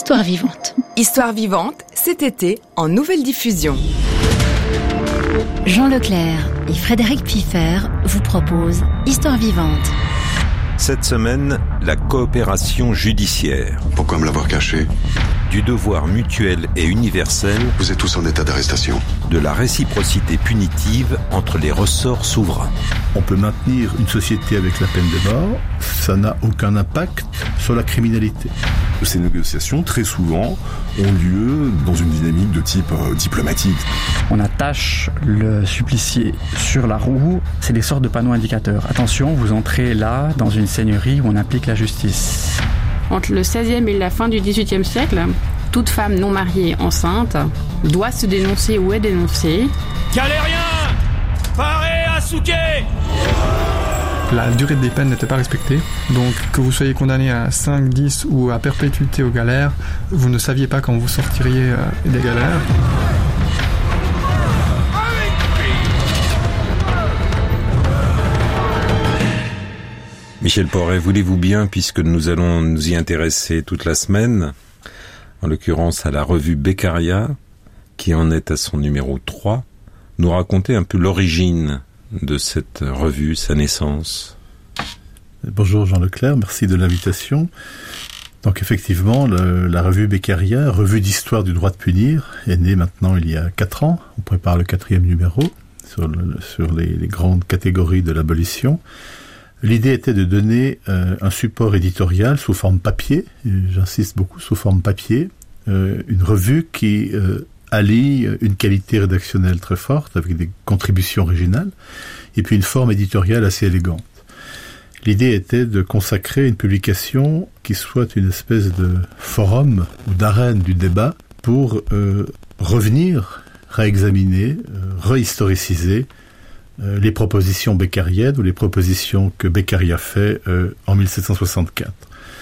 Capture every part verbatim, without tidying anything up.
Histoire vivante. Histoire vivante, cet été, en nouvelle diffusion. Jean Leclerc et Frédéric Piffer vous proposent Histoire vivante. Cette semaine, la coopération judiciaire. Pourquoi me l'avoir caché ? Du devoir mutuel et universel. Vous êtes tous en état d'arrestation. De la réciprocité punitive entre les ressorts souverains. On peut maintenir une société avec la peine de mort, ça n'a aucun impact sur la criminalité. Ces négociations, très souvent, ont lieu dans une dynamique de type euh, diplomatique. On attache le supplicié sur la roue, c'est des sortes de panneaux indicateurs. Attention, vous entrez là, dans une seigneurie où on applique la justice. Entre le seizième et la fin du dix-huitième siècle, toute femme non mariée enceinte doit se dénoncer ou est dénoncée. Galérien, parez à Souquet. La durée des peines n'était pas respectée, donc que vous soyez condamné à cinq, dix ou à perpétuité aux galères, vous ne saviez pas quand vous sortiriez des galères. Michel Porret, voulez-vous bien, puisque nous allons nous y intéresser toute la semaine, en l'occurrence à la revue Beccaria, qui en est à son numéro trois, nous raconter un peu l'origine de cette revue, sa naissance. Bonjour Jean Leclerc, merci de l'invitation. Donc effectivement, le, la revue Beccaria, revue d'histoire du droit de punir, est née maintenant il y a quatre ans. On prépare le quatrième numéro sur, le, sur les, les grandes catégories de l'abolition. L'idée était de donner euh, un support éditorial sous forme papier, et j'insiste beaucoup, sous forme papier, euh, une revue qui euh, allie une qualité rédactionnelle très forte avec des contributions originales et puis une forme éditoriale assez élégante. L'idée était de consacrer une publication qui soit une espèce de forum ou d'arène du débat pour euh, revenir, réexaminer, euh, réhistoriciser euh, les propositions beccariennes ou les propositions que Beccaria fait euh, en dix-sept cent soixante-quatre.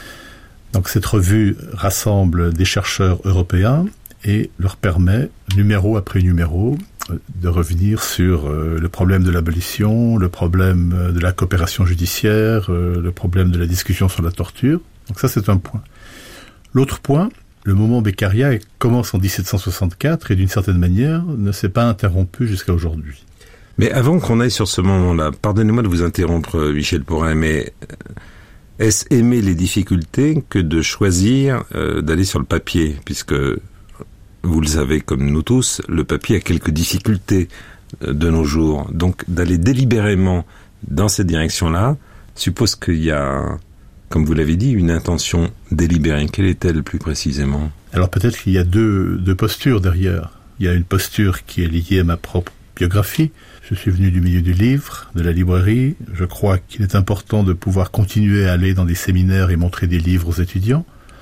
Donc cette revue rassemble des chercheurs européens et leur permet, numéro après numéro, de revenir sur euh, le problème de l'abolition, le problème de la coopération judiciaire, euh, le problème de la discussion sur la torture. Donc ça, c'est un point. L'autre point, le moment Beccaria commence en dix-sept cent soixante-quatre et d'une certaine manière ne s'est pas interrompu jusqu'à aujourd'hui. Mais avant qu'on aille sur ce moment-là, pardonnez-moi de vous interrompre, Michel Porret, mais est-ce aimer les difficultés que de choisir euh, d'aller sur le papier, puisque vous le savez comme nous tous, le papier a quelques difficultés de nos jours. Donc d'aller délibérément dans cette direction-là suppose qu'il y a, comme vous l'avez dit, une intention délibérée. Quelle est-elle plus précisément ? Alors peut-être qu'il y a deux, deux postures derrière. Il y a une posture qui est liée à ma propre biographie. Je suis venu du milieu du livre, de la librairie. Je crois qu'il est important de pouvoir continuer à aller dans des séminaires et montrer des livres aux étudiants.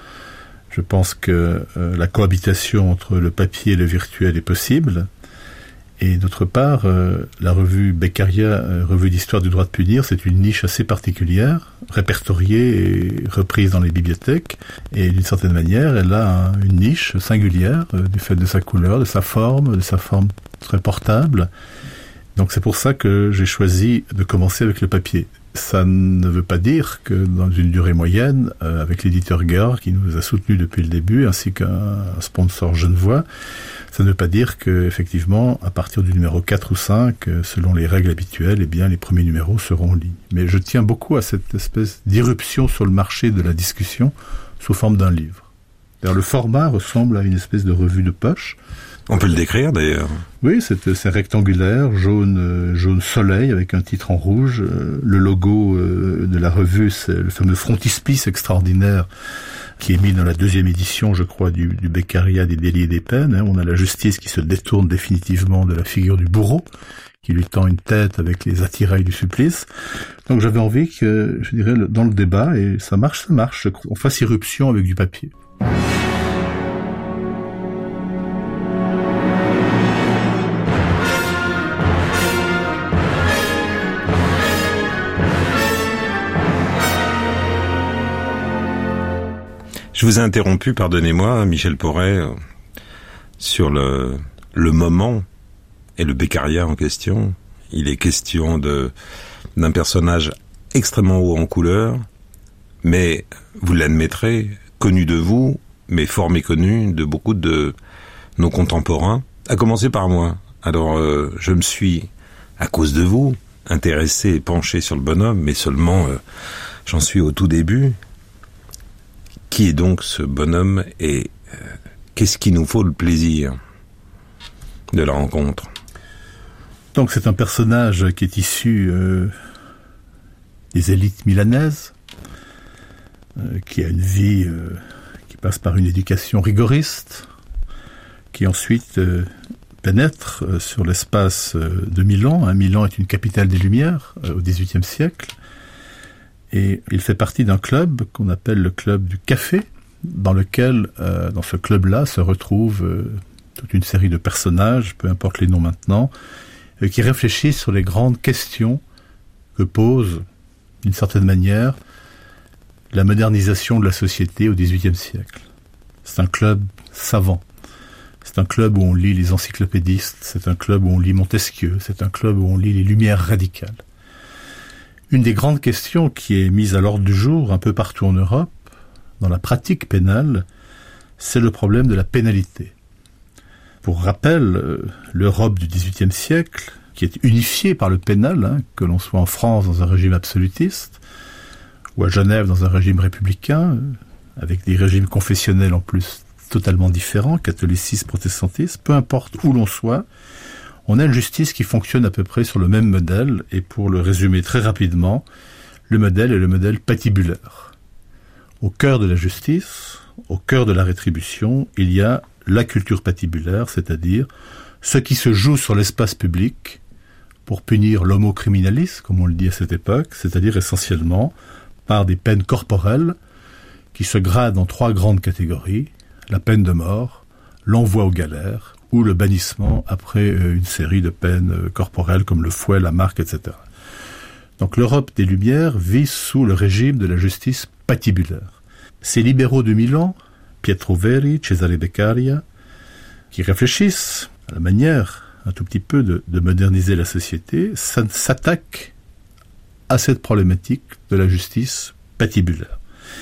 Je pense que euh, la cohabitation entre le papier et le virtuel est possible. Et d'autre part, euh, la revue Beccaria, euh, revue d'histoire du droit de punir, c'est une niche assez particulière, répertoriée et reprise dans les bibliothèques. Et d'une certaine manière, elle a un, une niche singulière euh, du fait de sa couleur, de sa forme, de sa forme très portable. Donc c'est pour ça que j'ai choisi de commencer avec le papier. Ça ne veut pas dire que dans une durée moyenne, euh, avec l'éditeur Georg qui nous a soutenus depuis le début, ainsi qu'un sponsor genevois, ça ne veut pas dire que effectivement, à partir du numéro quatre ou cinq, euh, selon les règles habituelles, eh bien les premiers numéros seront en ligne. Mais je tiens beaucoup à cette espèce d'irruption sur le marché de la discussion sous forme d'un livre. D'ailleurs, le format ressemble à une espèce de revue de poche. On peut le décrire d'ailleurs. Oui, c'est, c'est rectangulaire, jaune, euh, jaune soleil avec un titre en rouge. Euh, le logo euh, de la revue, c'est le fameux frontispice extraordinaire qui est mis dans la deuxième édition, je crois, du, du Beccaria des délits et des peines. Hein. On a la justice qui se détourne définitivement de la figure du bourreau, qui lui tend une tête avec les attirails du supplice. Donc j'avais envie que, je dirais, dans le débat, et ça marche, ça marche, on fasse irruption avec du papier. Je vous ai interrompu, pardonnez-moi, Michel Porret, sur le, le moment et le Beccaria en question. Il est question de, d'un personnage extrêmement haut en couleur, mais vous l'admettrez, connu de vous, mais fort méconnu de beaucoup de nos contemporains, à commencer par moi. Alors, euh, je me suis, à cause de vous, intéressé et penché sur le bonhomme, mais seulement, euh, j'en suis au tout début. Qui est donc ce bonhomme et euh, qu'est-ce qui nous faut le plaisir de la rencontre? Donc c'est un personnage qui est issu euh, des élites milanaises, euh, qui a une vie euh, qui passe par une éducation rigoriste, qui ensuite euh, pénètre euh, sur l'espace euh, de Milan. Hein, Milan est une capitale des Lumières euh, au dix-huitième siècle. Et il fait partie d'un club qu'on appelle le club du café, dans lequel, euh, dans ce club-là, se retrouvent euh, toute une série de personnages, peu importe les noms maintenant, euh, qui réfléchissent sur les grandes questions que pose, d'une certaine manière, la modernisation de la société au dix-huitième siècle. C'est un club savant. C'est un club où on lit les encyclopédistes, c'est un club où on lit Montesquieu, c'est un club où on lit les Lumières radicales. Une des grandes questions qui est mise à l'ordre du jour un peu partout en Europe, dans la pratique pénale, c'est le problème de la pénalité. Pour rappel, l'Europe du dix-huitième siècle, qui est unifiée par le pénal, hein, que l'on soit en France dans un régime absolutiste, ou à Genève dans un régime républicain, avec des régimes confessionnels en plus totalement différents, catholicisme, protestantisme, peu importe où l'on soit, on a une justice qui fonctionne à peu près sur le même modèle, et pour le résumer très rapidement, le modèle est le modèle patibulaire. Au cœur de la justice, au cœur de la rétribution, il y a la culture patibulaire, c'est-à-dire ce qui se joue sur l'espace public pour punir l'homo criminalis, comme on le dit à cette époque, c'est-à-dire essentiellement par des peines corporelles qui se gradent en trois grandes catégories, la peine de mort, l'envoi aux galères, ou le bannissement après une série de peines corporelles comme le fouet, la marque, et cetera. Donc l'Europe des Lumières vit sous le régime de la justice patibulaire. Ces libéraux de Milan, Pietro Verri, Cesare Beccaria, qui réfléchissent à la manière un tout petit peu de, de moderniser la société, s'attaquent à cette problématique de la justice patibulaire.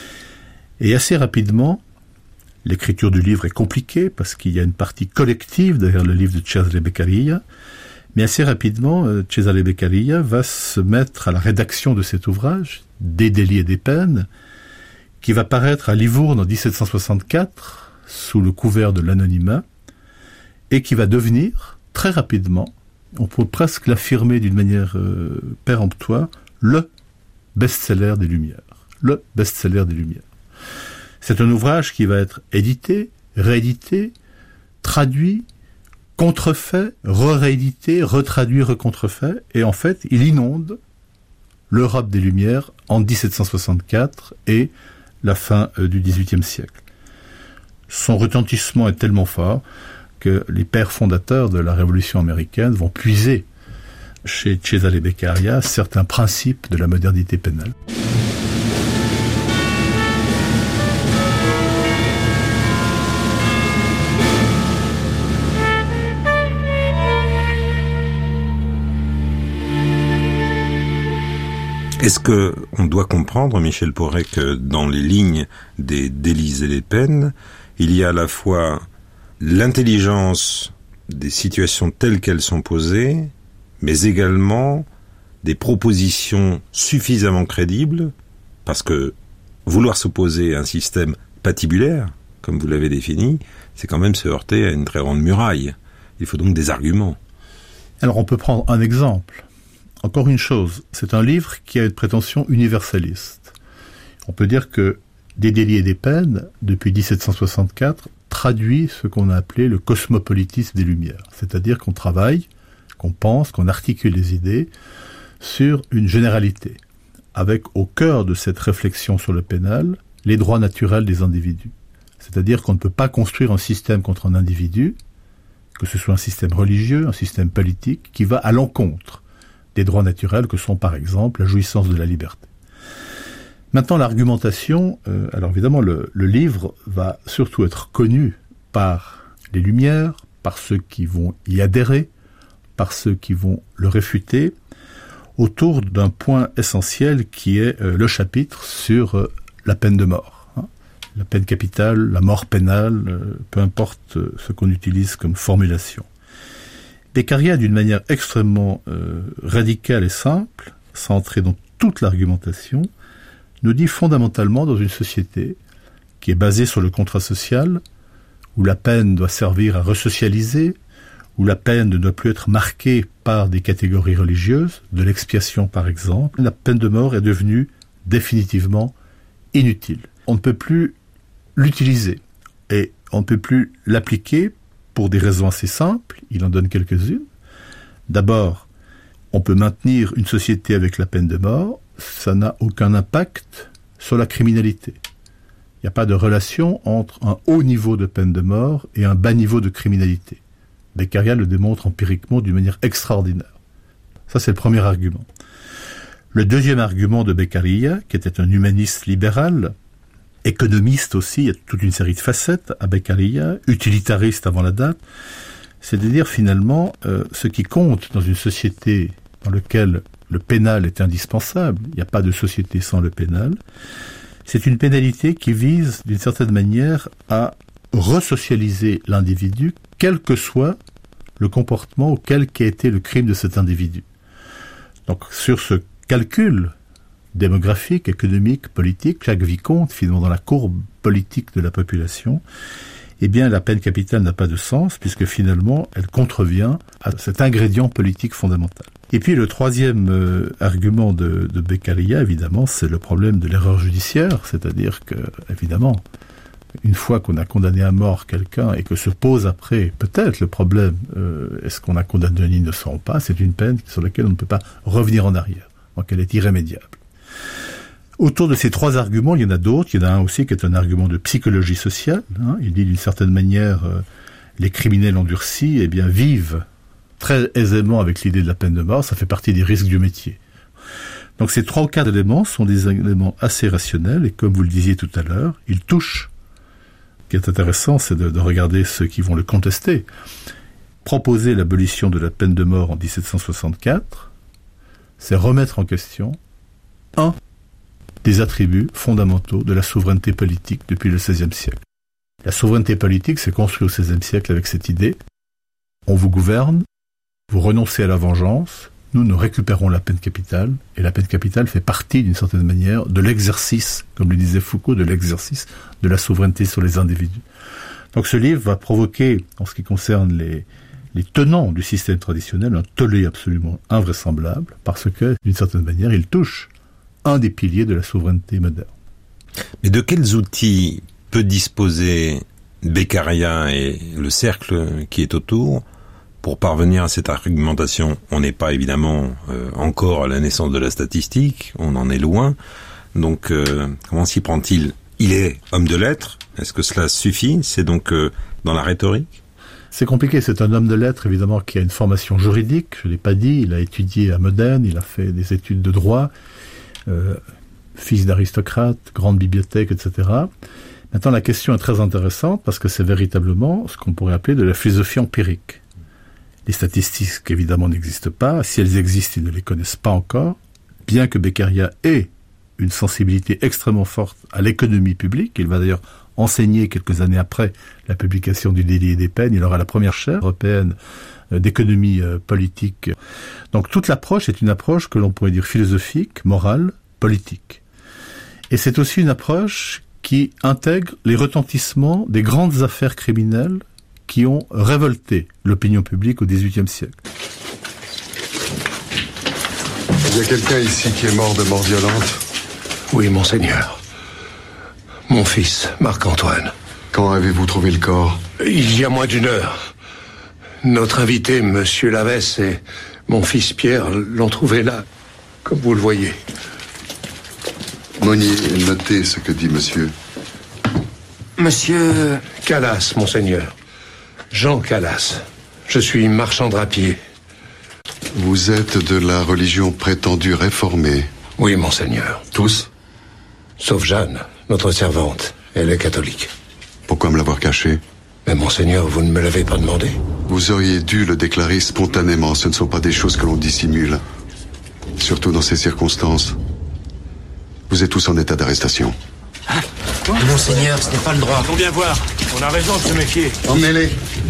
Et assez rapidement, l'écriture du livre est compliquée parce qu'il y a une partie collective derrière le livre de Cesare Beccaria, mais assez rapidement, Cesare Beccaria va se mettre à la rédaction de cet ouvrage, Des délits et des peines, qui va paraître à Livourne en dix-sept cent soixante-quatre, sous le couvert de l'anonymat, et qui va devenir, très rapidement, on peut presque l'affirmer d'une manière euh, péremptoire, le best-seller des Lumières. Le best-seller des Lumières. C'est un ouvrage qui va être édité, réédité, traduit, contrefait, re-réédité, retraduit, recontrefait, et en fait, il inonde l'Europe des Lumières en dix-sept cent soixante-quatre et la fin euh, du dix-huitième siècle. Son retentissement est tellement fort que les pères fondateurs de la Révolution américaine vont puiser chez Cesare Beccaria certains principes de la modernité pénale. Est-ce que on doit comprendre, Michel Porret, que dans les lignes des délits et des peines, il y a à la fois l'intelligence des situations telles qu'elles sont posées, mais également des propositions suffisamment crédibles, parce que vouloir s'opposer à un système patibulaire, comme vous l'avez défini, c'est quand même se heurter à une très grande muraille. Il faut donc des arguments. Alors on peut prendre un exemple. Encore une chose, c'est un livre qui a une prétention universaliste. On peut dire que Des délits et des peines, depuis dix-sept cent soixante-quatre, traduit ce qu'on a appelé le cosmopolitisme des Lumières. C'est-à-dire qu'on travaille, qu'on pense, qu'on articule les idées sur une généralité, avec au cœur de cette réflexion sur le pénal, les droits naturels des individus. C'est-à-dire qu'on ne peut pas construire un système contre un individu, que ce soit un système religieux, un système politique, qui va à l'encontre des droits naturels que sont par exemple la jouissance de la liberté. Maintenant, l'argumentation, euh, alors évidemment le, le livre va surtout être connu par les Lumières, par ceux qui vont y adhérer, par ceux qui vont le réfuter, autour d'un point essentiel qui est euh, le chapitre sur euh, la peine de mort. Hein. la peine capitale, la mort pénale, euh, peu importe euh, ce qu'on utilise comme formulation. Beccaria, d'une manière extrêmement euh, radicale et simple, sans entrer dans toute l'argumentation, nous dit fondamentalement dans une société qui est basée sur le contrat social, où la peine doit servir à resocialiser, où la peine ne doit plus être marquée par des catégories religieuses, de l'expiation par exemple, la peine de mort est devenue définitivement inutile. On ne peut plus l'utiliser et on ne peut plus l'appliquer pour des raisons assez simples, il en donne quelques-unes. D'abord, on peut maintenir une société avec la peine de mort, ça n'a aucun impact sur la criminalité. Il n'y a pas de relation entre un haut niveau de peine de mort et un bas niveau de criminalité. Beccaria le démontre empiriquement d'une manière extraordinaire. Ça, c'est le premier argument. Le deuxième argument de Beccaria, qui était un humaniste libéral, économiste aussi, il y a toute une série de facettes à Beccaria, utilitariste avant la date, c'est de dire finalement euh, ce qui compte dans une société dans laquelle le pénal est indispensable, il n'y a pas de société sans le pénal, c'est une pénalité qui vise d'une certaine manière à resocialiser l'individu, quel que soit le comportement ou quel qu'ait été le crime de cet individu. Donc sur ce calcul démographique, économique, politique, chaque vie compte finalement dans la courbe politique de la population, eh bien la peine capitale n'a pas de sens puisque finalement elle contrevient à cet ingrédient politique fondamental. Et puis le troisième euh, argument de, de Beccaria, évidemment, c'est le problème de l'erreur judiciaire, c'est-à-dire que, évidemment, une fois qu'on a condamné à mort quelqu'un et que se pose après peut-être le problème, euh, est-ce qu'on a condamné un innocent ou pas, c'est une peine sur laquelle on ne peut pas revenir en arrière, donc elle est irrémédiable. Autour de ces trois arguments, il y en a d'autres. Il y en a un aussi qui est un argument de psychologie sociale. Hein. Il dit d'une certaine manière, euh, les criminels endurcis eh bien, vivent très aisément avec l'idée de la peine de mort. Ça fait partie des risques du métier. Donc ces trois ou quatre éléments sont des éléments assez rationnels. Et comme vous le disiez tout à l'heure, ils touchent. Ce qui est intéressant, c'est de, de regarder ceux qui vont le contester. Proposer l'abolition de la peine de mort en dix-sept cent soixante-quatre, c'est remettre en question un des attributs fondamentaux de la souveraineté politique depuis le seizième siècle. La souveraineté politique s'est construite au seizième siècle avec cette idée. On vous gouverne, vous renoncez à la vengeance, nous nous récupérons la peine capitale, et la peine capitale fait partie d'une certaine manière de l'exercice, comme le disait Foucault, de l'exercice de la souveraineté sur les individus. Donc ce livre va provoquer, en ce qui concerne les, les tenants du système traditionnel, un tollé absolument invraisemblable, parce que, d'une certaine manière, il touche un des piliers de la souveraineté moderne. Mais de quels outils peut disposer Beccaria et le cercle qui est autour pour parvenir à cette argumentation? On n'est pas évidemment euh, encore à la naissance de la statistique, on en est loin. Donc euh, comment s'y prend-il? Il est homme de lettres, est-ce que cela suffit? C'est donc euh, dans la rhétorique? C'est compliqué, c'est un homme de lettres évidemment qui a une formation juridique, je ne l'ai pas dit, il a étudié à Modène, il a fait des études de droit, Euh, fils d'aristocrate, grande bibliothèque, et cetera. Maintenant, la question est très intéressante parce que c'est véritablement ce qu'on pourrait appeler de la philosophie empirique. Les statistiques, évidemment, n'existent pas. Si elles existent, ils ne les connaissent pas encore. Bien que Beccaria ait une sensibilité extrêmement forte à l'économie publique, il va d'ailleurs enseigner quelques années après la publication du délit et des peines, il aura la première chaire européenne d'économie euh, politique. Donc toute l'approche est une approche que l'on pourrait dire philosophique, morale, politique. Et c'est aussi une approche qui intègre les retentissements des grandes affaires criminelles qui ont révolté l'opinion publique au dix-huitième siècle. Il y a quelqu'un ici qui est mort de mort violente? Oui, monseigneur. Mon fils, Marc-Antoine. Quand avez-vous trouvé le corps? Il y a moins d'une heure. Notre invité, Monsieur Lavesse, et mon fils Pierre l'ont trouvé là, comme vous le voyez. Monnier, notez ce que dit monsieur. Monsieur... Calas, monseigneur. Jean Calas. Je suis marchand drapier. Vous êtes de la religion prétendue réformée? Oui, monseigneur. Tous? Sauf Jeanne, notre servante. Elle est catholique. Pourquoi me l'avoir caché? Mais monseigneur, vous ne me l'avez pas demandé. Vous auriez dû le déclarer spontanément. Ce ne sont pas des choses que l'on dissimule. Surtout dans ces circonstances. Vous êtes tous en état d'arrestation. Ah. Monseigneur, ce n'est pas le droit. Allons bien voir. On a raison de se méfier. Emmenez-les.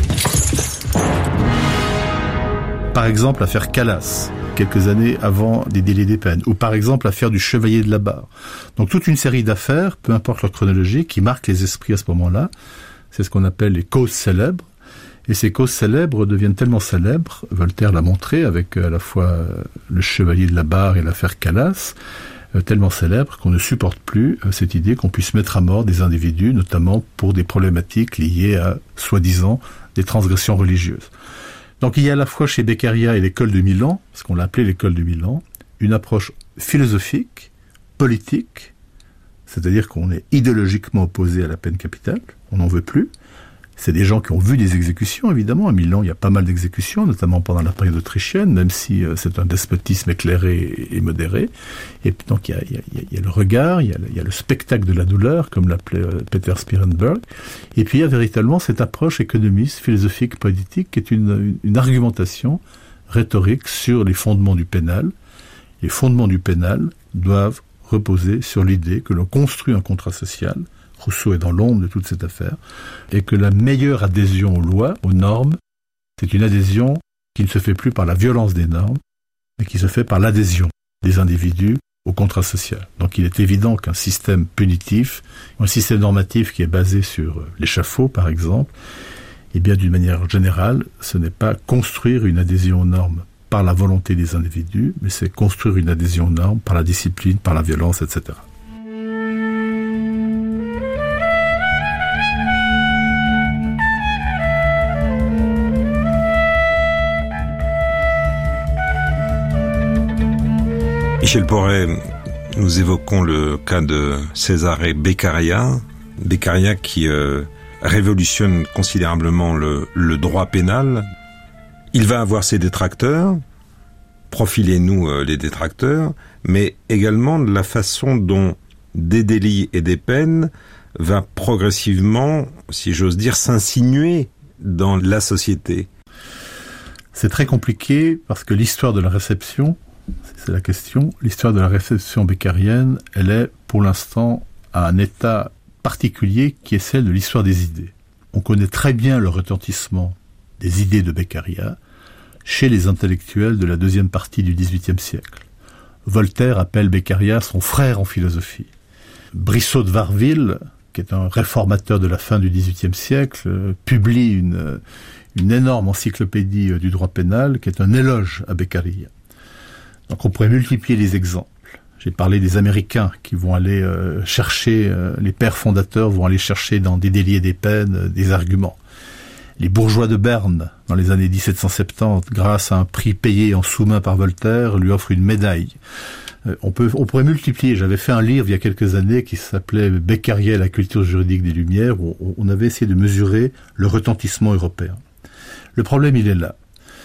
Par exemple, l'affaire Calas, quelques années avant des délais des peines, ou par exemple l'affaire du Chevalier de la Barre. Donc toute une série d'affaires, peu importe leur chronologie, qui marquent les esprits à ce moment-là. C'est ce qu'on appelle les causes célèbres. Et ces causes célèbres deviennent tellement célèbres, Voltaire l'a montré avec à la fois le Chevalier de la Barre et l'affaire Calas, tellement célèbres qu'on ne supporte plus cette idée qu'on puisse mettre à mort des individus, notamment pour des problématiques liées à, soi-disant, des transgressions religieuses. Donc il y a à la fois chez Beccaria et l'école de Milan, ce qu'on l'a appelé l'école de Milan, une approche philosophique, politique, c'est-à-dire qu'on est idéologiquement opposé à la peine capitale, on n'en veut plus. C'est des gens qui ont vu des exécutions, évidemment. À Milan, il y a pas mal d'exécutions, notamment pendant la période autrichienne, même si euh, c'est un despotisme éclairé et, et modéré. Et donc, il y a, il y a, il y a le regard, il y a le, il y a le spectacle de la douleur, comme l'appelait euh, Peter Spierenberg. Et puis, il y a véritablement cette approche économiste, philosophique, politique, qui est une, une, une argumentation rhétorique sur les fondements du pénal. Les fondements du pénal doivent reposer sur l'idée que l'on construit un contrat social. Rousseau est dans l'ombre de toute cette affaire, et que la meilleure adhésion aux lois, aux normes, c'est une adhésion qui ne se fait plus par la violence des normes, mais qui se fait par l'adhésion des individus au contrat social. Donc il est évident qu'un système punitif, un système normatif qui est basé sur l'échafaud, par exemple, eh bien d'une manière générale, ce n'est pas construire une adhésion aux normes par la volonté des individus, mais c'est construire une adhésion aux normes par la discipline, par la violence, et cetera. Michel Porret, nous évoquons le cas de Cesare Beccaria, Beccaria qui euh, révolutionne considérablement le, le droit pénal. Il va avoir ses détracteurs, profilez-nous euh, les détracteurs, mais également de la façon dont des délits et des peines va progressivement, si j'ose dire, s'insinuer dans la société. C'est très compliqué parce que l'histoire de la réception, c'est la question, l'histoire de la réception beccarienne, elle est pour l'instant à un état particulier qui est celle de l'histoire des idées. On connaît très bien le retentissement des idées de Beccaria chez les intellectuels de la deuxième partie du dix-huitième siècle. Voltaire appelle Beccaria son frère en philosophie. Brissot de Warville, qui est un réformateur de la fin du dix-huitième siècle, publie une, une énorme encyclopédie du droit pénal qui est un éloge à Beccaria. Donc on pourrait multiplier les exemples. J'ai parlé des Américains qui vont aller euh, chercher, euh, les pères fondateurs vont aller chercher dans des délits et des peines euh, des arguments. Les bourgeois de Berne, dans les années dix-sept cent soixante-dix, grâce à un prix payé en sous-main par Voltaire, lui offrent une médaille. Euh, on peut, on pourrait multiplier. J'avais fait un livre il y a quelques années qui s'appelait Beccaria, la culture juridique des Lumières, où on avait essayé de mesurer le retentissement européen. Le problème, il est là.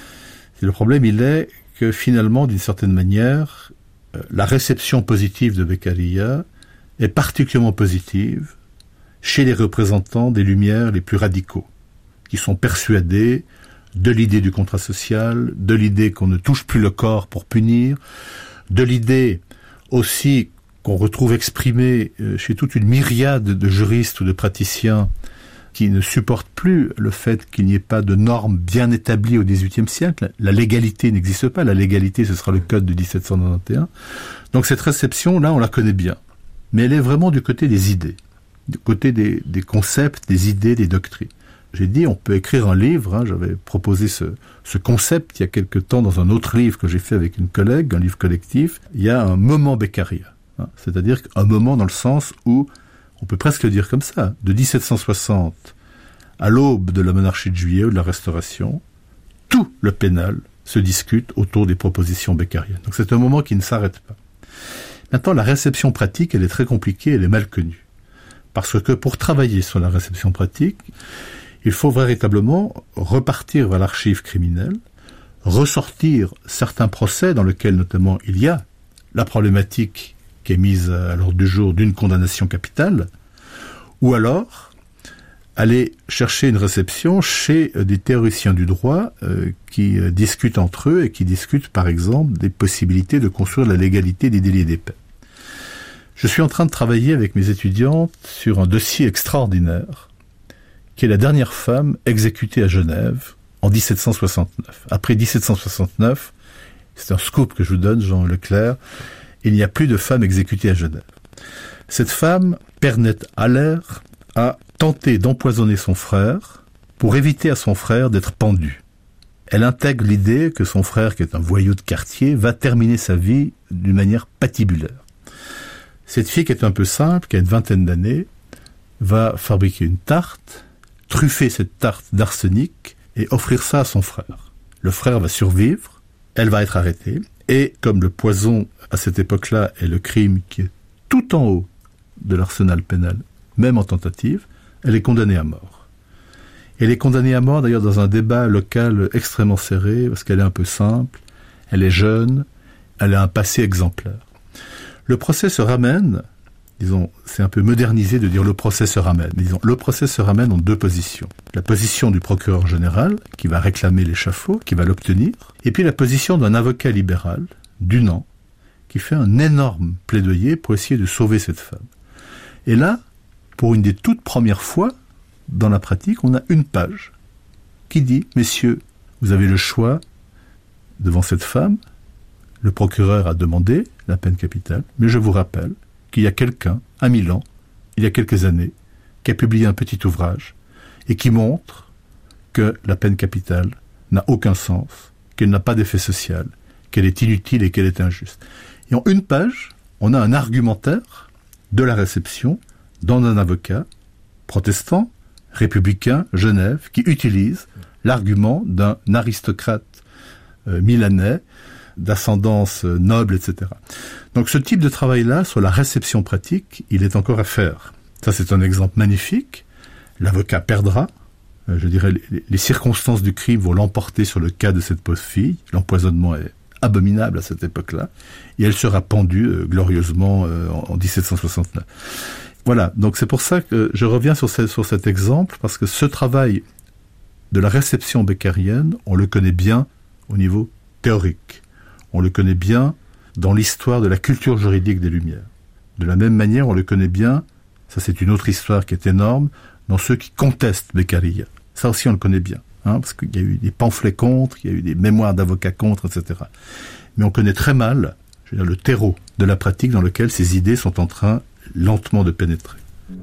Et le problème, il est que finalement, d'une certaine manière, euh, la réception positive de Beccaria est particulièrement positive chez les représentants des Lumières les plus radicaux, qui sont persuadés de l'idée du contrat social, de l'idée qu'on ne touche plus le corps pour punir, de l'idée aussi qu'on retrouve exprimée euh, chez toute une myriade de juristes ou de praticiens qui ne supportent plus le fait qu'il n'y ait pas de normes bien établies au dix-huitième siècle. La légalité n'existe pas. La légalité, ce sera le code de dix-sept cent quatre-vingt-onze. Donc cette réception-là, on la connaît bien. Mais elle est vraiment du côté des idées, du côté des, des concepts, des idées, des doctrines. J'ai dit, on peut écrire un livre. Hein, j'avais proposé ce, ce concept il y a quelque temps dans un autre livre que j'ai fait avec une collègue, un livre collectif. Il y a un moment Beccaria. Hein, c'est-à-dire un moment dans le sens où on peut presque le dire comme ça, de dix-sept cent soixante à l'aube de la monarchie de Juillet ou de la Restauration, tout le pénal se discute autour des propositions beccariennes. Donc c'est un moment qui ne s'arrête pas. Maintenant, la réception pratique, elle est très compliquée, elle est mal connue. Parce que pour travailler sur la réception pratique, il faut véritablement repartir vers l'archive criminelle, ressortir certains procès dans lesquels notamment il y a la problématique qui est mise à l'ordre du jour d'une condamnation capitale, ou alors aller chercher une réception chez des théoriciens du droit euh, qui euh, discutent entre eux et qui discutent par exemple des possibilités de construire la légalité des délits et des peines. Je suis en train de travailler avec mes étudiantes sur un dossier extraordinaire, qui est la dernière femme exécutée à Genève en dix-sept cent soixante-neuf. Après dix-sept cent soixante-neuf, c'est un scoop que je vous donne, Jean Leclerc, il n'y a plus de femmes exécutées à Genève. Cette femme, Pernette Haller, a tenté d'empoisonner son frère pour éviter à son frère d'être pendu. Elle intègre l'idée que son frère, qui est un voyou de quartier, va terminer sa vie d'une manière patibulaire. Cette fille, qui est un peu simple, qui a une vingtaine d'années, va fabriquer une tarte, truffer cette tarte d'arsenic et offrir ça à son frère. Le frère va survivre, elle va être arrêtée, et comme le poison, à cette époque-là, est le crime qui est tout en haut de l'arsenal pénal, même en tentative, elle est condamnée à mort. Elle est condamnée à mort, d'ailleurs, dans un débat local extrêmement serré, parce qu'elle est un peu simple, elle est jeune, elle a un passé exemplaire. Le procès se ramène, disons, c'est un peu modernisé de dire le procès se ramène, mais disons, le procès se ramène en deux positions. La position du procureur général, qui va réclamer l'échafaud, qui va l'obtenir, et puis la position d'un avocat libéral, Dunant, qui fait un énorme plaidoyer pour essayer de sauver cette femme. Et là, pour une des toutes premières fois, dans la pratique, on a une page qui dit « Messieurs, vous avez le choix devant cette femme. Le procureur a demandé la peine capitale, mais je vous rappelle qu'il y a quelqu'un, à Milan, il y a quelques années, qui a publié un petit ouvrage et qui montre que la peine capitale n'a aucun sens, qu'elle n'a pas d'effet social, qu'elle est inutile et qu'elle est injuste. » Et en une page, on a un argumentaire de la réception dans un avocat protestant, républicain, Genève, qui utilise l'argument d'un aristocrate euh, milanais, d'ascendance noble, et cetera. Donc ce type de travail-là, sur la réception pratique, il est encore à faire. Ça, c'est un exemple magnifique. L'avocat perdra. Euh, je dirais, les, les circonstances du crime vont l'emporter sur le cas de cette pauvre fille. L'empoisonnement est abominable à cette époque-là. Et elle sera pendue euh, glorieusement euh, en, en dix-sept cent soixante-neuf. Voilà, donc c'est pour ça que je reviens sur, ce, sur cet exemple, parce que ce travail de la réception beckerienne, on le connaît bien au niveau théorique. On le connaît bien dans l'histoire de la culture juridique des Lumières. De la même manière, on le connaît bien, ça c'est une autre histoire qui est énorme, dans ceux qui contestent Beccaria. Ça aussi on le connaît bien, hein, parce qu'il y a eu des pamphlets contre, il y a eu des mémoires d'avocats contre, et cetera. Mais on connaît très mal, je veux dire, le terreau de la pratique dans lequel ces idées sont en train lentement de pénétrer.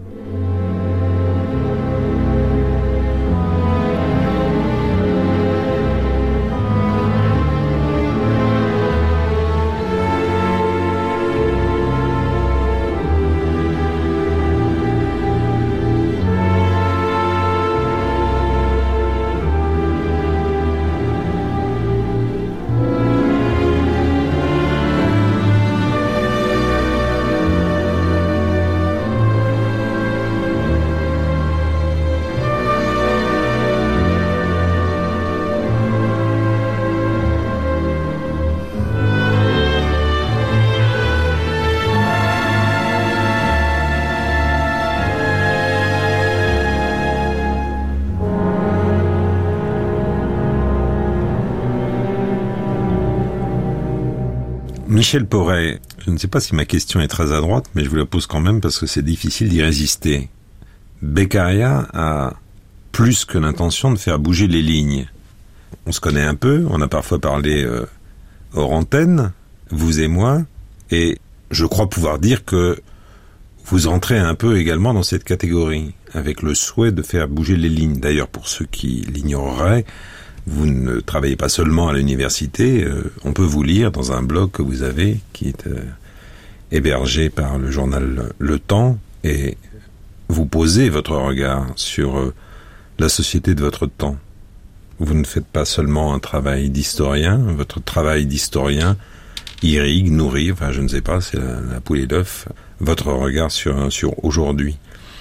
Michel Porret, je ne sais pas si ma question est très à droite, mais je vous la pose quand même parce que c'est difficile d'y résister. Beccaria a plus que l'intention de faire bouger les lignes. On se connaît un peu, on a parfois parlé euh, hors antenne, vous et moi, et je crois pouvoir dire que vous entrez un peu également dans cette catégorie, avec le souhait de faire bouger les lignes. D'ailleurs, pour ceux qui l'ignoreraient, vous ne travaillez pas seulement à l'université, euh, on peut vous lire dans un blog que vous avez, qui est euh, hébergé par le journal Le Temps, et vous posez votre regard sur euh, la société de votre temps. Vous ne faites pas seulement un travail d'historien, votre travail d'historien irrigue, nourrit, enfin je ne sais pas, c'est la, la poule et l'œuf, votre regard sur, sur aujourd'hui.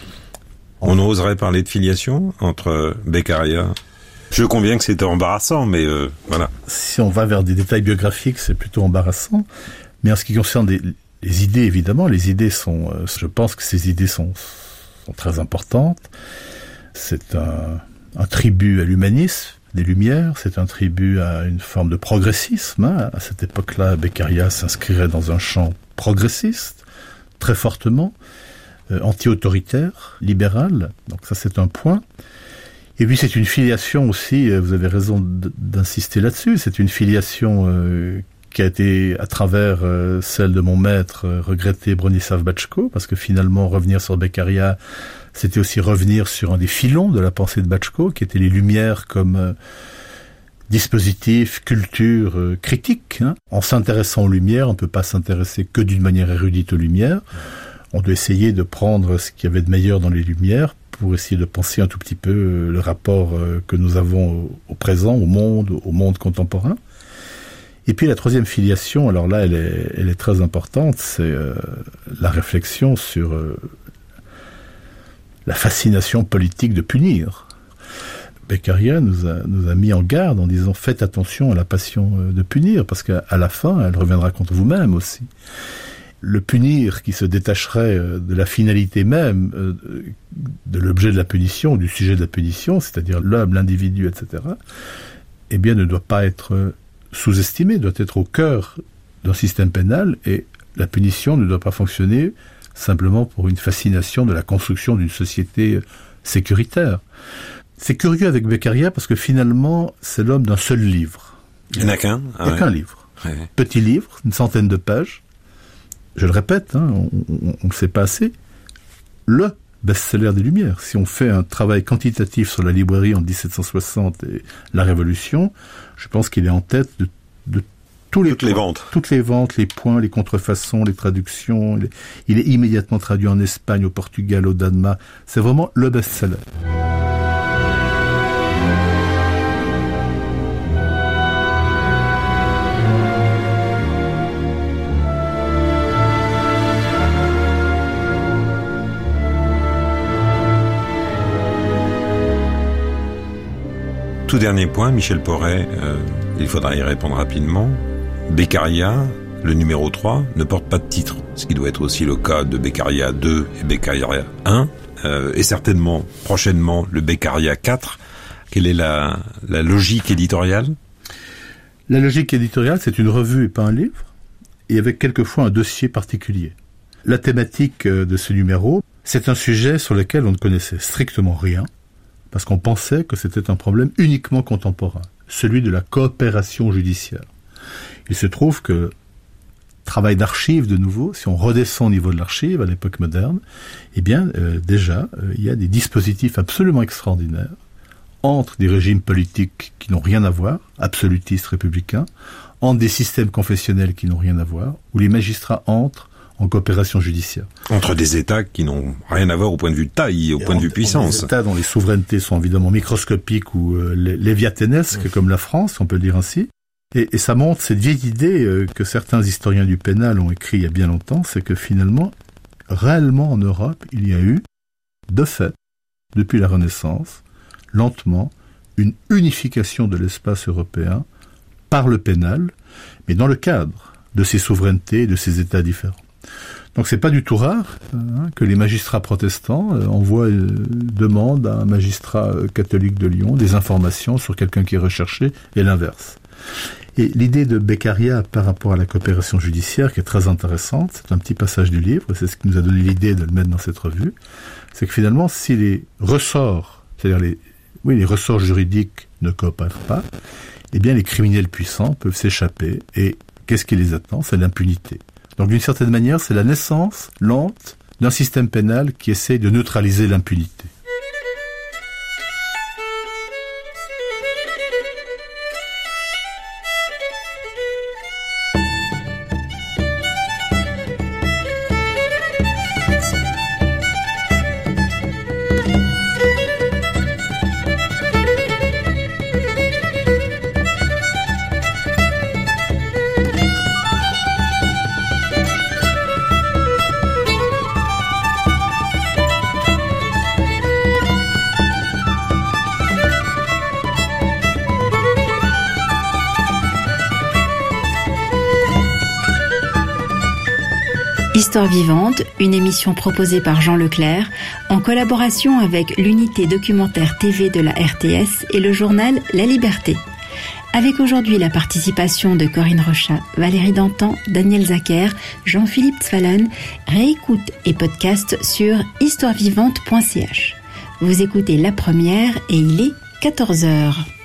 On oserait parler de filiation entre Beccaria. Je conviens que c'était embarrassant, mais euh, voilà. Si on va vers des détails biographiques, c'est plutôt embarrassant. Mais en ce qui concerne des, les idées, évidemment, les idées sont... Euh, je pense que ces idées sont, sont très importantes. C'est un, un tribut à l'humanisme des Lumières, c'est un tribut à une forme de progressisme. Hein. À cette époque-là, Beccaria s'inscrirait dans un champ progressiste, très fortement, euh, anti-autoritaire, libéral. Donc ça, c'est un point. Et puis c'est une filiation aussi, vous avez raison d'insister là-dessus, c'est une filiation euh, qui a été à travers euh, celle de mon maître, euh, regretté Bronislaw Batschko, parce que finalement revenir sur Beccaria, c'était aussi revenir sur un des filons de la pensée de Batschko, qui étaient les Lumières comme euh, dispositif, culture, euh, critique. Hein. En s'intéressant aux Lumières, on ne peut pas s'intéresser que d'une manière érudite aux Lumières. On doit essayer de prendre ce qu'il y avait de meilleur dans les Lumières pour essayer de penser un tout petit peu le rapport que nous avons au présent, au monde, au monde contemporain. Et puis la troisième filiation, alors là, elle est, elle est très importante, c'est euh, la réflexion sur euh, la fascination politique de punir. Beccaria nous a, nous a mis en garde en disant « Faites attention à la passion de punir, parce qu'à la fin, elle reviendra contre vous-même aussi. » Le punir qui se détacherait de la finalité même de l'objet de la punition, du sujet de la punition, c'est-à-dire l'homme, l'individu, et cetera, eh bien, ne doit pas être sous-estimé, doit être au cœur d'un système pénal, et la punition ne doit pas fonctionner simplement pour une fascination de la construction d'une société sécuritaire. C'est curieux avec Beccaria parce que finalement, c'est l'homme d'un seul livre. Il n'y en a qu'un. Il n'y a qu'un livre. Ouais. Petit livre, une centaine de pages. Je le répète, hein, on ne le sait pas assez, le best-seller des Lumières. Si on fait un travail quantitatif sur la librairie en dix-sept cent soixante et la Révolution, je pense qu'il est en tête de, de tous les toutes points, les ventes. Toutes les ventes, les points, les contrefaçons, les traductions. Les... Il est immédiatement traduit en Espagne, au Portugal, au Danemark. C'est vraiment le best-seller. Tout dernier point, Michel Porret, euh, il faudra y répondre rapidement. Beccaria, le numéro trois, ne porte pas de titre, ce qui doit être aussi le cas de Beccaria deux et Beccaria un, euh, et certainement, prochainement, le Beccaria quatre. Quelle est la, la logique éditoriale ? La logique éditoriale, c'est une revue et pas un livre, et avec quelquefois un dossier particulier. La thématique de ce numéro, c'est un sujet sur lequel on ne connaissait strictement rien, parce qu'on pensait que c'était un problème uniquement contemporain, celui de la coopération judiciaire. Il se trouve que, travail d'archives de nouveau, si on redescend au niveau de l'archive à l'époque moderne, eh bien, euh, déjà, euh, il y a des dispositifs absolument extraordinaires entre des régimes politiques qui n'ont rien à voir, absolutistes, républicains, entre des systèmes confessionnels qui n'ont rien à voir, où les magistrats entrent en coopération judiciaire. Entre des États qui n'ont rien à voir au point de vue de taille et au et point en, de vue puissance. Des États dont les souverainetés sont évidemment microscopiques ou euh, léviathanesques, oui. Comme la France, on peut le dire ainsi. Et, et ça montre cette vieille idée euh, que certains historiens du pénal ont écrit il y a bien longtemps, c'est que finalement, réellement en Europe, il y a eu, de fait, depuis la Renaissance, lentement, une unification de l'espace européen par le pénal, mais dans le cadre de ces souverainetés et de ces États différents. Donc c'est pas du tout rare hein, que les magistrats protestants euh, envoient, euh, demandent à un magistrat euh, catholique de Lyon des informations sur quelqu'un qui est recherché et l'inverse. Et l'idée de Beccaria par rapport à la coopération judiciaire qui est très intéressante, c'est un petit passage du livre, c'est ce qui nous a donné l'idée de le mettre dans cette revue, c'est que finalement si les ressorts, c'est-à-dire les, oui, les ressorts juridiques ne coopèrent pas, eh bien les criminels puissants peuvent s'échapper et qu'est-ce qui les attend ? C'est l'impunité. Donc d'une certaine manière, c'est la naissance lente d'un système pénal qui essaie de neutraliser l'impunité. Histoire vivante, une émission proposée par Jean Leclerc en collaboration avec l'unité documentaire T V de la R T S et le journal La Liberté. avec aujourd'hui la participation de Corinne Rochat, Valérie Dantan, Daniel Zacher, Jean-Philippe Zwalen. Réécoute et podcast sur histoire vivante point c h. Vous écoutez La Première et il est quatorze heures.